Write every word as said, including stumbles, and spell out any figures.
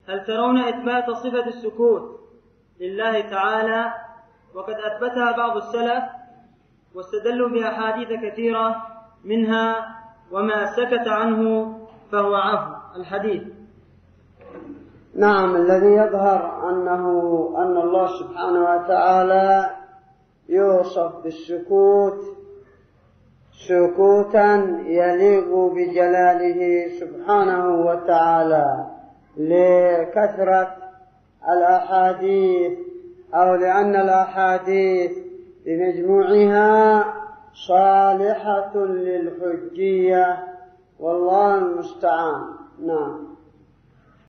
هل ترون إثبات صفة السكوت لله تعالى وقد أثبتها بعض السلف واستدلوا بأحاديث كثيرة منها وما سكت عنه فهو عفو الحديث؟ نعم، الذي يظهر أنه أن الله سبحانه وتعالى يوصف بالسكوت سكوتا يليق بجلاله سبحانه وتعالى لكثرة الأحاديث أو لأن الأحاديث بمجموعها صالحة للحجية، والله المستعان. نعم.